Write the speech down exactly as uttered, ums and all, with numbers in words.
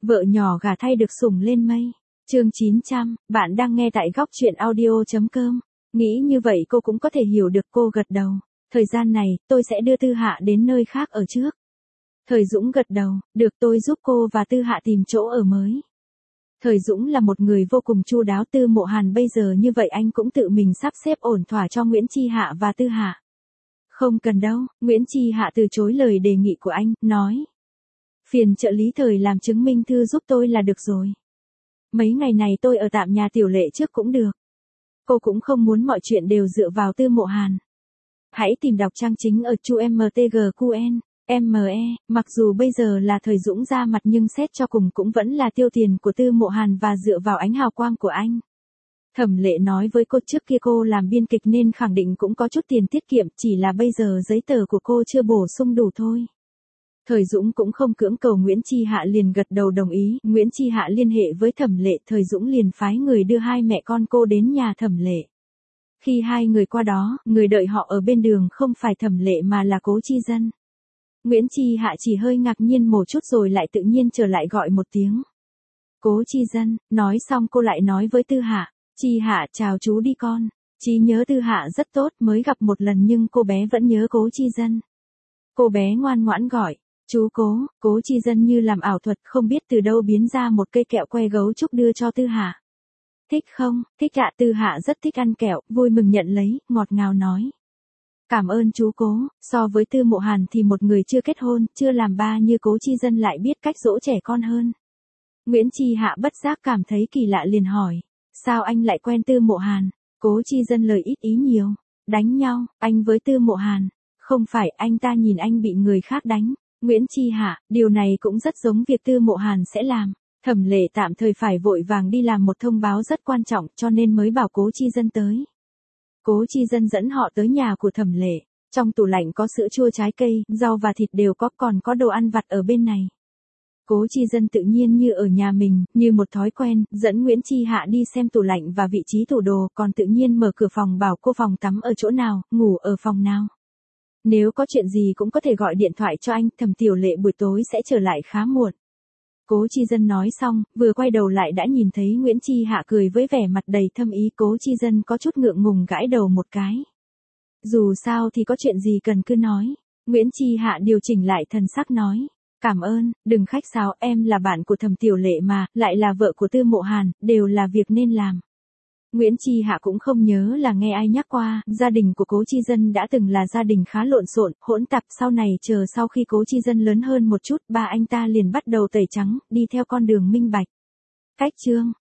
Vợ nhỏ gả thay được sủng lên mây. Chương chín trăm, bạn đang nghe tại góc truyện audio chấm com. Nghĩ như vậy cô cũng có thể hiểu được, cô gật đầu. Thời gian này, tôi sẽ đưa Tư Hạ đến nơi khác ở trước. Thời Dũng gật đầu, được, tôi giúp cô và Tư Hạ tìm chỗ ở mới. Thời Dũng là một người vô cùng chu đáo. Tư Mộ Hàn bây giờ như vậy anh cũng tự mình sắp xếp ổn thỏa cho Nguyễn Chi Hạ và Tư Hạ. Không cần đâu, Nguyễn Chi Hạ từ chối lời đề nghị của anh, nói. Phiền trợ lý Thời làm chứng minh thư giúp tôi là được rồi. Mấy ngày này tôi ở tạm nhà Tiểu Lệ trước cũng được. Cô cũng không muốn mọi chuyện đều dựa vào Tư Mộ Hàn. Hãy tìm đọc trang chính ở chu em tê giê quy en, em e, mặc dù bây giờ là Thời Dũng ra mặt nhưng xét cho cùng cũng vẫn là tiêu tiền của Tư Mộ Hàn và dựa vào ánh hào quang của anh. Thẩm Lệ nói với cô trước kia cô làm biên kịch nên khẳng định cũng có chút tiền tiết kiệm, chỉ là bây giờ giấy tờ của cô chưa bổ sung đủ thôi. Thời Dũng cũng không cưỡng cầu, Nguyễn Chi Hạ liền gật đầu đồng ý. Nguyễn Chi Hạ liên hệ với Thẩm Lệ, Thời Dũng liền phái người đưa hai mẹ con cô đến nhà Thẩm Lệ. Khi hai người qua đó, người đợi họ ở bên đường không phải Thẩm Lệ mà là Cố Chi Dân. Nguyễn Chi Hạ chỉ hơi ngạc nhiên một chút rồi lại tự nhiên trở lại gọi một tiếng. Cố Chi Dân, nói xong cô lại nói với Tư Hạ, Chi Hạ chào chú đi con. Trí nhớ Tư Hạ rất tốt, mới gặp một lần nhưng cô bé vẫn nhớ Cố Chi Dân. Cô bé ngoan ngoãn gọi, chú Cố. Cố Chi Dân như làm ảo thuật không biết từ đâu biến ra một cây kẹo que gấu trúc đưa cho Tư Hạ. Thích không? Thích ạ. Tư Hạ rất thích ăn kẹo, vui mừng nhận lấy, ngọt ngào nói. Cảm ơn chú Cố. So với Tư Mộ Hàn thì một người chưa kết hôn, chưa làm ba như Cố Chi Dân lại biết cách dỗ trẻ con hơn. Nguyễn Chi Hạ bất giác cảm thấy kỳ lạ liền hỏi, sao anh lại quen Tư Mộ Hàn? Cố Chi Dân lời ít ý nhiều. Đánh nhau, anh với Tư Mộ Hàn. Không phải, anh ta nhìn anh bị người khác đánh. Nguyễn Chi Hạ, điều này cũng rất giống việc Tư Mộ Hàn sẽ làm. Thẩm Lệ tạm thời phải vội vàng đi làm một thông báo rất quan trọng cho nên mới bảo Cố Chi Dân tới. Cố Chi Dân dẫn họ tới nhà của Thẩm Lệ. Trong tủ lạnh có sữa chua, trái cây, rau và thịt đều có, còn có đồ ăn vặt ở bên này. Cố Chi Dân tự nhiên như ở nhà mình, như một thói quen, dẫn Nguyễn Chi Hạ đi xem tủ lạnh và vị trí tủ đồ, còn tự nhiên mở cửa phòng bảo cô phòng tắm ở chỗ nào, ngủ ở phòng nào. Nếu có chuyện gì cũng có thể gọi điện thoại cho anh, Thẩm Tiểu Lệ buổi tối sẽ trở lại khá muộn. Cố Chi Dân nói xong, vừa quay đầu lại đã nhìn thấy Nguyễn Chi Hạ cười với vẻ mặt đầy thâm ý. Cố Chi Dân có chút ngượng ngùng gãi đầu một cái. Dù sao thì có chuyện gì cần cứ nói. Nguyễn Chi Hạ điều chỉnh lại thần sắc nói. Cảm ơn, đừng khách sáo, em là bạn của Thẩm Tiểu Lệ mà, lại là vợ của Tư Mộ Hàn, đều là việc nên làm. Nguyễn Chi Hạ cũng không nhớ là nghe ai nhắc qua, gia đình của Cố Chi Dân đã từng là gia đình khá lộn xộn, hỗn tạp, sau này chờ sau khi Cố Chi Dân lớn hơn một chút, ba anh ta liền bắt đầu tẩy trắng, đi theo con đường minh bạch. Cách chương